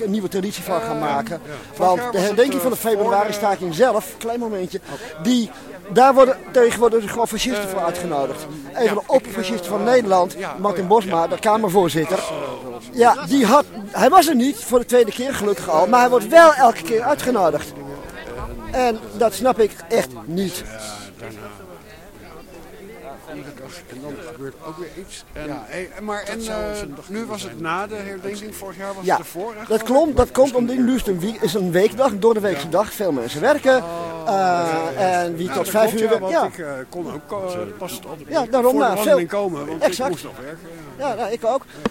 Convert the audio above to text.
een nieuwe traditie van gaan maken. Want de herdenking van de februari-staking zelf, klein momentje, daar worden tegenwoordig gewoon fascisten voor uitgenodigd. Een van de opperfascisten van Nederland, Martin Bosma, de Kamervoorzitter. Ja, hij was er niet voor de tweede keer gelukkig al, maar hij wordt wel elke keer uitgenodigd. En dat snap ik echt niet. En dan gebeurt ook weer iets. Nu was het na de herdenking, vorig jaar was het ervoor. Dat komt omdat nu is een weekdag, een doordeweekse dag. Veel mensen werken. En wie tot 5 uur werkt. Ja, ik kon ook pas daarom voor de wandeling veel komen, want exact. ik moest nog werken. Ja, ik ook.